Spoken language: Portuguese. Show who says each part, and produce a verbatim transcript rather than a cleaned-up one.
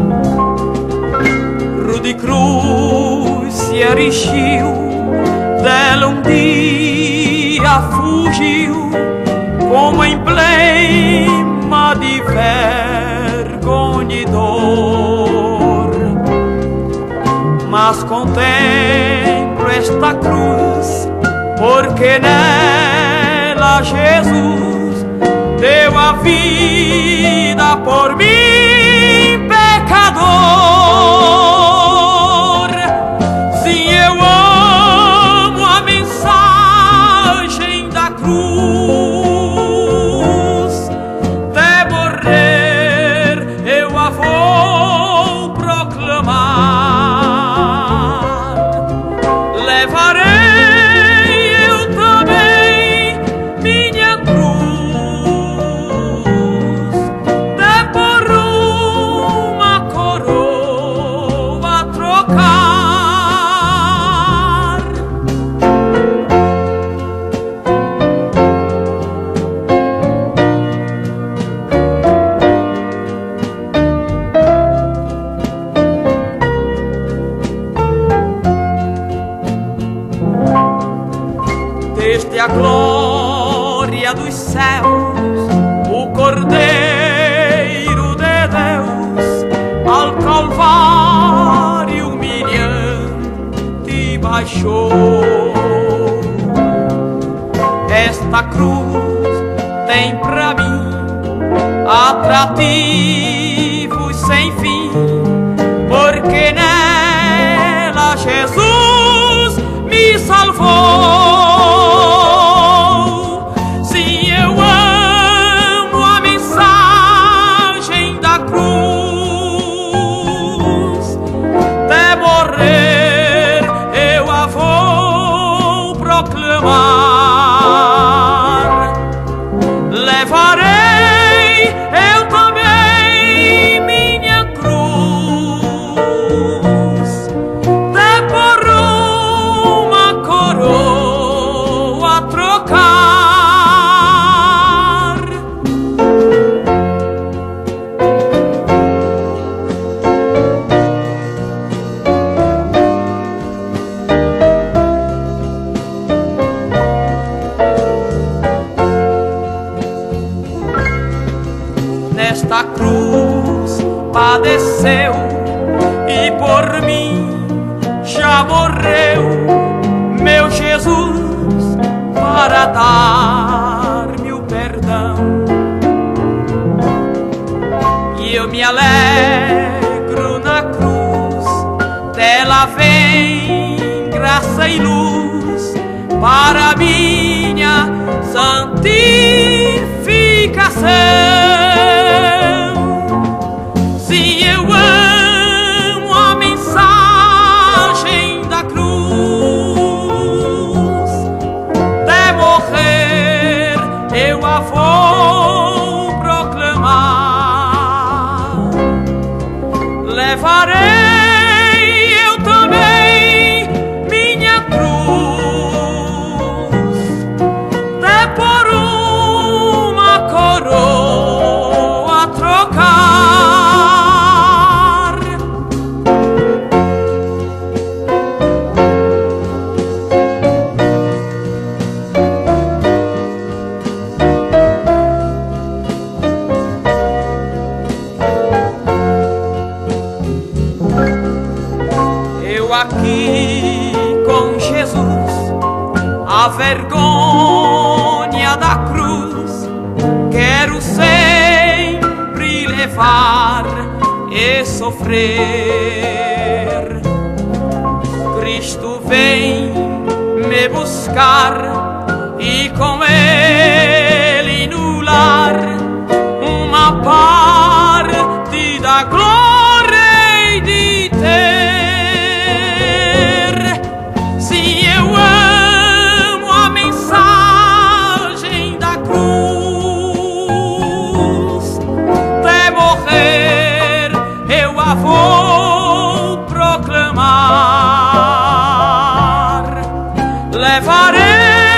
Speaker 1: Rude cruz se erigiu, dela um dia fugiu, como emblema de vergonha e dor. Mas contemplo esta cruz, porque nela Jesus deu a vida por mim, pecador. Sim, eu amo a mensagem da cruz, até morrer eu a vou proclamar. Levarei eu também minha cruz, até por uma coroa trocar. Desde a glória dos céus, o Cordeiro de Deus ao Calvário humilhante baixou. Esta cruz tem pra mim atrativos sem fim, porque nela Jesus me salvou. Levarei eu também minha cruz, até por uma coroa trocar. Nesta cruz padeceu e por mim já morreu meu Jesus, para dar-me o perdão. E eu me alegro na cruz, dela vem graça e luz para minha santificação. Eu a vou proclamar. Levarei eu também minha cruz, até por uma coroa trocar. Aqui com Jesus, a vergonha da cruz quero sempre levar e sofrer. Cristo vem me buscar e com Ele no lar uma parte da glória hei de ter. Vou proclamar. Levarei